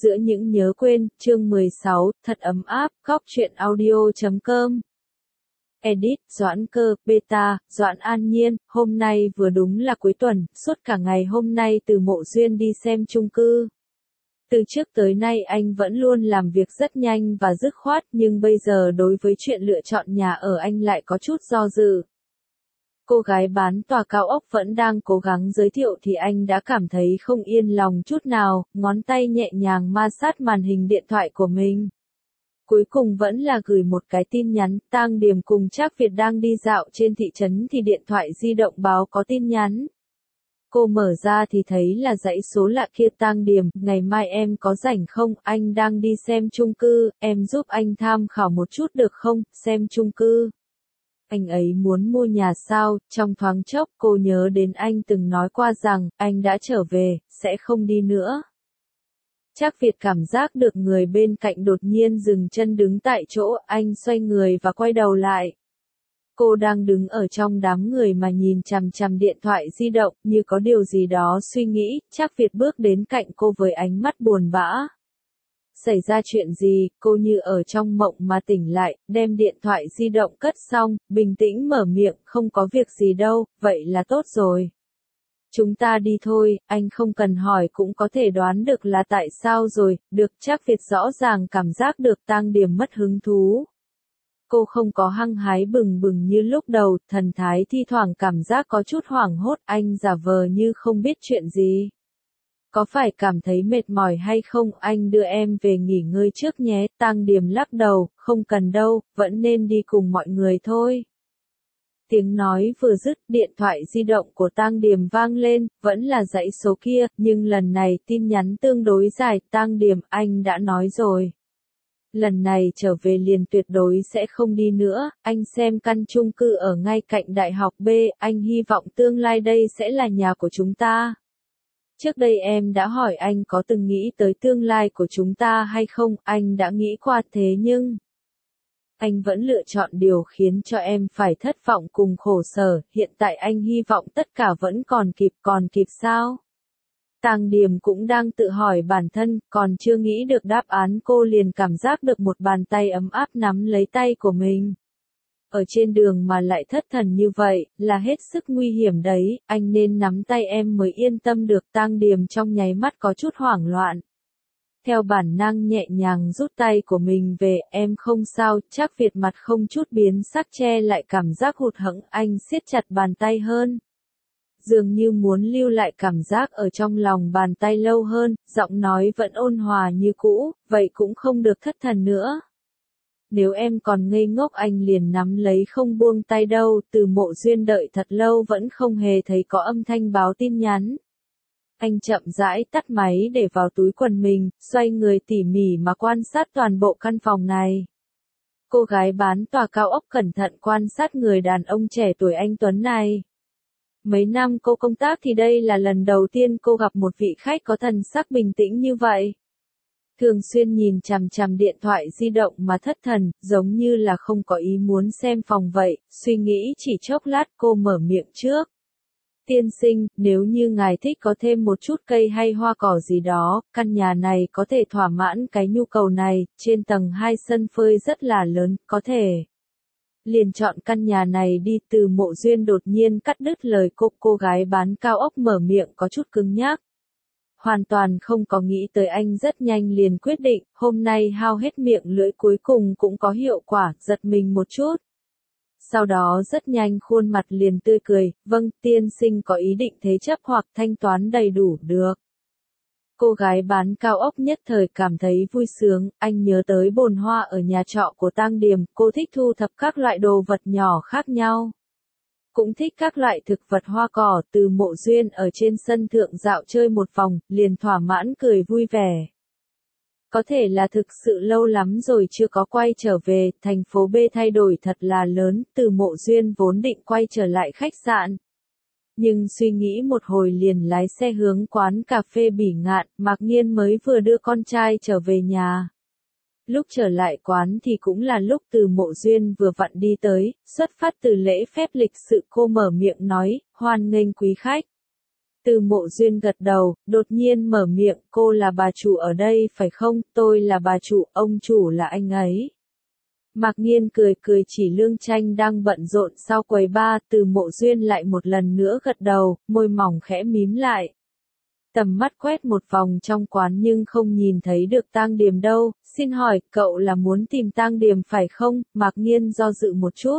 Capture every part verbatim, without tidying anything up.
Giữa những nhớ quên, chương mười sáu, thật ấm áp, góc truyện audio chấm com. Edit, Doãn Cơ, Beta, Doãn An Nhiên, hôm nay vừa đúng là cuối tuần, suốt cả ngày hôm nay từ Mộ Duyên đi xem chung cư. Từ trước tới nay anh vẫn luôn làm việc rất nhanh và dứt khoát, nhưng bây giờ đối với chuyện lựa chọn nhà ở anh lại có chút do dự. Cô gái bán tòa cao ốc vẫn đang cố gắng giới thiệu thì anh đã cảm thấy không yên lòng chút nào, ngón tay nhẹ nhàng ma sát màn hình điện thoại của mình. Cuối cùng vẫn là gửi một cái tin nhắn, Tang Điềm cùng Trác Việt đang đi dạo trên thị trấn thì điện thoại di động báo có tin nhắn. Cô mở ra thì thấy là dãy số lạ kia. Tang Điềm, ngày mai em có rảnh không, anh đang đi xem chung cư, em giúp anh tham khảo một chút được không, xem chung cư. Anh ấy muốn mua nhà sao, trong thoáng chốc cô nhớ đến anh từng nói qua rằng, anh đã trở về, sẽ không đi nữa. Trác Việt cảm giác được người bên cạnh đột nhiên dừng chân đứng tại chỗ, anh xoay người và quay đầu lại. Cô đang đứng ở trong đám người mà nhìn chằm chằm điện thoại di động, như có điều gì đó suy nghĩ. Trác Việt bước đến cạnh cô với ánh mắt buồn bã. Xảy ra chuyện gì, cô như ở trong mộng mà tỉnh lại, đem điện thoại di động cất xong, bình tĩnh mở miệng, không có việc gì đâu, vậy là tốt rồi. Chúng ta đi thôi, anh không cần hỏi cũng có thể đoán được là tại sao rồi, được. Trác Việt rõ ràng cảm giác được Tang Điềm mất hứng thú. Cô không có hăng hái bừng bừng như lúc đầu, thần thái thi thoảng cảm giác có chút hoảng hốt, anh giả vờ như không biết chuyện gì. Có phải cảm thấy mệt mỏi hay không, anh đưa em về nghỉ ngơi trước nhé. Tang Điềm lắc đầu, không cần đâu, vẫn nên đi cùng mọi người thôi. Tiếng nói vừa dứt, điện thoại di động của Tang Điềm vang lên, vẫn là dãy số kia, nhưng lần này tin nhắn tương đối dài. Tang Điềm, anh đã nói rồi. Lần này trở về liền tuyệt đối sẽ không đi nữa, anh xem căn chung cư ở ngay cạnh Đại học B, anh hy vọng tương lai đây sẽ là nhà của chúng ta. Trước đây em đã hỏi anh có từng nghĩ tới tương lai của chúng ta hay không, anh đã nghĩ qua thế nhưng... Anh vẫn lựa chọn điều khiến cho em phải thất vọng cùng khổ sở, hiện tại anh hy vọng tất cả vẫn còn kịp, còn kịp sao? Tang Điềm cũng đang tự hỏi bản thân, còn chưa nghĩ được đáp án cô liền cảm giác được một bàn tay ấm áp nắm lấy tay của mình. Ở trên đường mà lại thất thần như vậy, là hết sức nguy hiểm đấy, anh nên nắm tay em mới yên tâm được. Tang Điềm trong nháy mắt có chút hoảng loạn. Theo bản năng nhẹ nhàng rút tay của mình về, em không sao. Trác Việt mặt không chút biến sắc che lại cảm giác hụt hẫng, anh siết chặt bàn tay hơn. Dường như muốn lưu lại cảm giác ở trong lòng bàn tay lâu hơn, giọng nói vẫn ôn hòa như cũ, vậy cũng không được thất thần nữa. Nếu em còn ngây ngốc anh liền nắm lấy không buông tay đâu. Từ Mộ Duyên đợi thật lâu vẫn không hề thấy có âm thanh báo tin nhắn. Anh chậm rãi tắt máy để vào túi quần mình, xoay người tỉ mỉ mà quan sát toàn bộ căn phòng này. Cô gái bán tòa cao ốc cẩn thận quan sát người đàn ông trẻ tuổi anh tuấn này. Mấy năm cô công tác thì đây là lần đầu tiên cô gặp một vị khách có thần sắc bình tĩnh như vậy. Thường xuyên nhìn chằm chằm điện thoại di động mà thất thần, giống như là không có ý muốn xem phòng vậy. Suy nghĩ chỉ chốc lát cô mở miệng trước. Tiên sinh, nếu như ngài thích có thêm một chút cây hay hoa cỏ gì đó, căn nhà này có thể thỏa mãn cái nhu cầu này. Trên tầng hai sân phơi rất là lớn, có thể liền chọn căn nhà này đi. Từ Mộ Duyên đột nhiên cắt đứt lời cô. Cô gái bán cao ốc mở miệng có chút cứng nhắc. Hoàn toàn không có nghĩ tới anh rất nhanh liền quyết định, hôm nay hao hết miệng lưỡi cuối cùng cũng có hiệu quả, giật mình một chút. Sau đó rất nhanh khuôn mặt liền tươi cười, vâng, tiên sinh có ý định thế chấp hoặc thanh toán đầy đủ được. Cô gái bán cao ốc nhất thời cảm thấy vui sướng, anh nhớ tới bồn hoa ở nhà trọ của Tang Điềm, cô thích thu thập các loại đồ vật nhỏ khác nhau. Cũng thích các loại thực vật hoa cỏ. Từ Mộ Duyên ở trên sân thượng dạo chơi một vòng, liền thỏa mãn cười vui vẻ. Có thể là thực sự lâu lắm rồi chưa có quay trở về, thành phố B thay đổi thật là lớn. Từ Mộ Duyên vốn định quay trở lại khách sạn. Nhưng suy nghĩ một hồi liền lái xe hướng quán cà phê Bỉ Ngạn. Mạc Nghiên mới vừa đưa con trai trở về nhà. Lúc trở lại quán thì cũng là lúc Từ Mộ Duyên vừa vặn đi tới, xuất phát từ lễ phép lịch sự cô mở miệng nói, hoan nghênh quý khách. Từ Mộ Duyên gật đầu, đột nhiên mở miệng, cô là bà chủ ở đây phải không, tôi là bà chủ, ông chủ là anh ấy. Mạc Nghiên cười cười chỉ Lương Tranh đang bận rộn sau quầy bar, Từ Mộ Duyên lại một lần nữa gật đầu, môi mỏng khẽ mím lại. Tầm mắt quét một vòng trong quán nhưng không nhìn thấy được Tang Điềm đâu, xin hỏi, cậu là muốn tìm Tang Điềm phải không? Mạc Nghiên do dự một chút.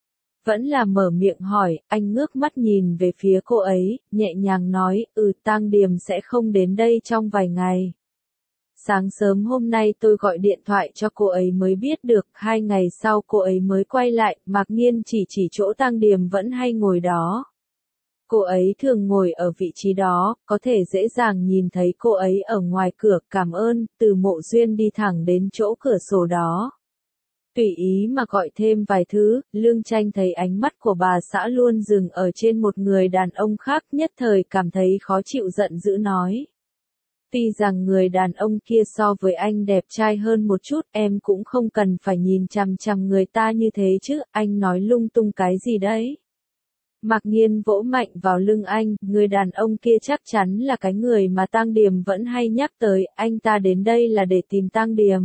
Vẫn là mở miệng hỏi, anh ngước mắt nhìn về phía cô ấy, nhẹ nhàng nói, ừ Tang Điềm sẽ không đến đây trong vài ngày. Sáng sớm hôm nay tôi gọi điện thoại cho cô ấy mới biết được, hai ngày sau cô ấy mới quay lại, Mạc Nghiên chỉ chỉ chỗ Tang Điềm vẫn hay ngồi đó. Cô ấy thường ngồi ở vị trí đó, có thể dễ dàng nhìn thấy cô ấy ở ngoài cửa, cảm ơn, Từ Mộ Duyên đi thẳng đến chỗ cửa sổ đó. Tùy ý mà gọi thêm vài thứ, Lương Tranh thấy ánh mắt của bà xã luôn dừng ở trên một người đàn ông khác, nhất thời cảm thấy khó chịu giận dữ nói. Tuy rằng người đàn ông kia so với anh đẹp trai hơn một chút, em cũng không cần phải nhìn chằm chằm người ta như thế chứ, anh nói lung tung cái gì đấy. Mạc Nghiên vỗ mạnh vào lưng anh, người đàn ông kia chắc chắn là cái người mà Tang Điềm vẫn hay nhắc tới, anh ta đến đây là để tìm Tang Điềm.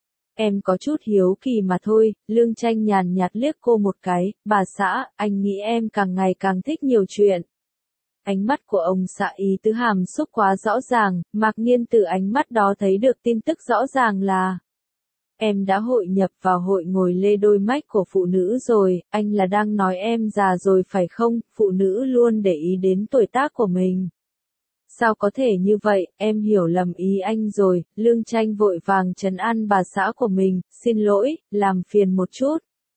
Em có chút hiếu kỳ mà thôi, Lương Tranh nhàn nhạt liếc cô một cái, bà xã, anh nghĩ em càng ngày càng thích nhiều chuyện. Ánh mắt của ông xã ý tứ hàm xúc quá rõ ràng, Mạc Nghiên từ ánh mắt đó thấy được tin tức rõ ràng là em đã hội nhập vào hội ngồi lê đôi mách của phụ nữ rồi, anh là đang nói em già rồi phải không, phụ nữ luôn để ý đến tuổi tác của mình. Sao có thể như vậy, em hiểu lầm ý anh rồi, Lương Tranh vội vàng trấn an bà xã của mình, xin lỗi, làm phiền một chút.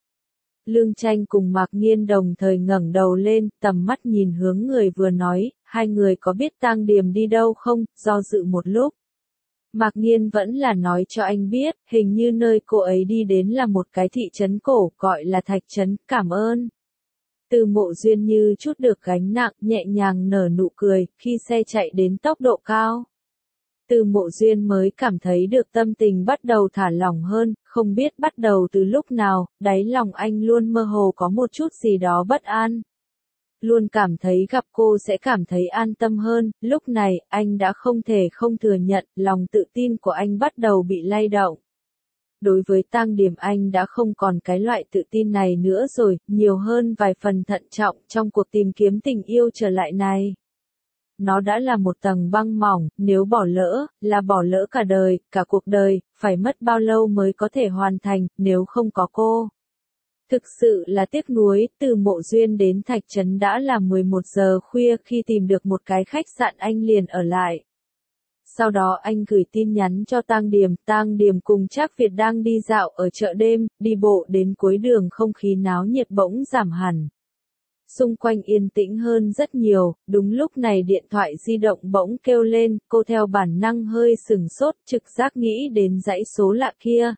Lương Tranh cùng Mạc Nghiên đồng thời ngẩng đầu lên, tầm mắt nhìn hướng người vừa nói, hai người có biết Tang Điềm đi đâu không, do dự một lúc. Mạc Nghiên vẫn là nói cho anh biết, hình như nơi cô ấy đi đến là một cái thị trấn cổ, gọi là Thạch Trấn, cảm ơn. Từ Mộ Duyên như chút được gánh nặng, nhẹ nhàng nở nụ cười, khi xe chạy đến tốc độ cao. Từ Mộ Duyên mới cảm thấy được tâm tình bắt đầu thả lỏng hơn, không biết bắt đầu từ lúc nào, đáy lòng anh luôn mơ hồ có một chút gì đó bất an. Luôn cảm thấy gặp cô sẽ cảm thấy an tâm hơn, lúc này, anh đã không thể không thừa nhận, lòng tự tin của anh bắt đầu bị lay động. Đối với Tang Điềm anh đã không còn cái loại tự tin này nữa rồi, nhiều hơn vài phần thận trọng trong cuộc tìm kiếm tình yêu trở lại này. Nó đã là một tầng băng mỏng, nếu bỏ lỡ, là bỏ lỡ cả đời, cả cuộc đời, phải mất bao lâu mới có thể hoàn thành, nếu không có cô. Thực sự là tiếc nuối, từ Mộ Duyên đến Thạch Trấn đã là mười một giờ khuya khi tìm được một cái khách sạn anh liền ở lại. Sau đó anh gửi tin nhắn cho Tang Điềm, Tang Điềm cùng Trác Việt đang đi dạo ở chợ đêm, đi bộ đến cuối đường không khí náo nhiệt bỗng giảm hẳn. Xung quanh yên tĩnh hơn rất nhiều, đúng lúc này điện thoại di động bỗng kêu lên, cô theo bản năng hơi sừng sốt, trực giác nghĩ đến dãy số lạ kia.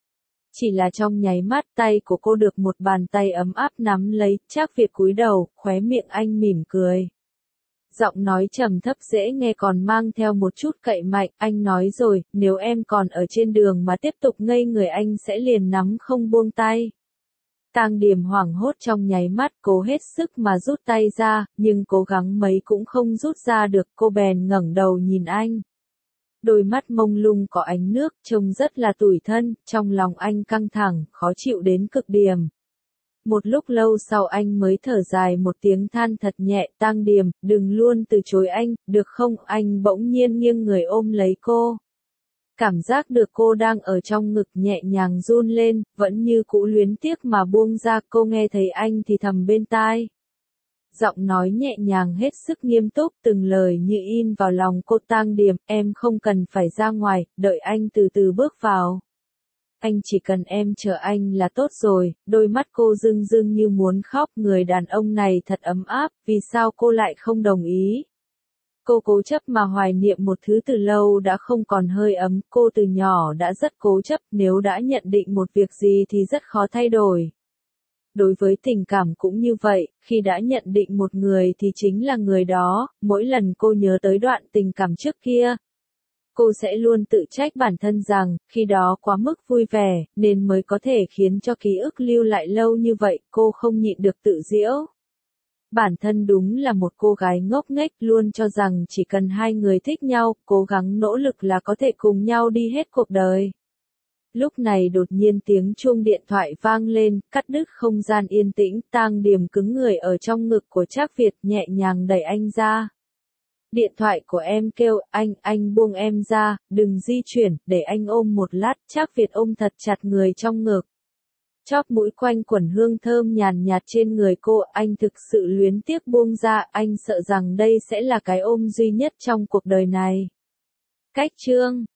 Chỉ là trong nháy mắt tay của cô được một bàn tay ấm áp nắm lấy, Trác Việt cúi đầu, khóe miệng anh mỉm cười. Giọng nói trầm thấp dễ nghe còn mang theo một chút cậy mạnh, anh nói rồi, nếu em còn ở trên đường mà tiếp tục ngây người anh sẽ liền nắm không buông tay. Tang Điềm hoảng hốt trong nháy mắt, cố hết sức mà rút tay ra, nhưng cố gắng mấy cũng không rút ra được, cô bèn ngẩng đầu nhìn anh. Đôi mắt mông lung có ánh nước, trông rất là tủi thân, trong lòng anh căng thẳng, khó chịu đến cực điểm. Một lúc lâu sau anh mới thở dài một tiếng than thật nhẹ, Tang Điềm, đừng luôn từ chối anh, được không? Anh bỗng nhiên nghiêng người ôm lấy cô. Cảm giác được cô đang ở trong ngực nhẹ nhàng run lên, vẫn như cũ luyến tiếc mà buông ra, cô nghe thấy anh thì thầm bên tai. Giọng nói nhẹ nhàng hết sức nghiêm túc, từng lời như in vào lòng cô. Tang Điềm, em không cần phải ra ngoài, đợi anh từ từ bước vào. Anh chỉ cần em chờ anh là tốt rồi, đôi mắt cô rưng rưng như muốn khóc, người đàn ông này thật ấm áp, vì sao cô lại không đồng ý? Cô cố chấp mà hoài niệm một thứ từ lâu đã không còn hơi ấm, cô từ nhỏ đã rất cố chấp, nếu đã nhận định một việc gì thì rất khó thay đổi. Đối với tình cảm cũng như vậy, khi đã nhận định một người thì chính là người đó, mỗi lần cô nhớ tới đoạn tình cảm trước kia, cô sẽ luôn tự trách bản thân rằng, khi đó quá mức vui vẻ, nên mới có thể khiến cho ký ức lưu lại lâu như vậy, cô không nhịn được tự giễu. Bản thân đúng là một cô gái ngốc nghếch, luôn cho rằng chỉ cần hai người thích nhau, cố gắng nỗ lực là có thể cùng nhau đi hết cuộc đời. Lúc này đột nhiên tiếng chuông điện thoại vang lên, cắt đứt không gian yên tĩnh, Tang Điềm cứng người ở trong ngực của Trác Việt, nhẹ nhàng đẩy anh ra. Điện thoại của em kêu, anh, anh buông em ra, đừng di chuyển, để anh ôm một lát. Trác Việt ôm thật chặt người trong ngực. Chóp mũi quanh quẩn hương thơm nhàn nhạt trên người cô, anh thực sự luyến tiếc buông ra, anh sợ rằng đây sẽ là cái ôm duy nhất trong cuộc đời này. Cách chương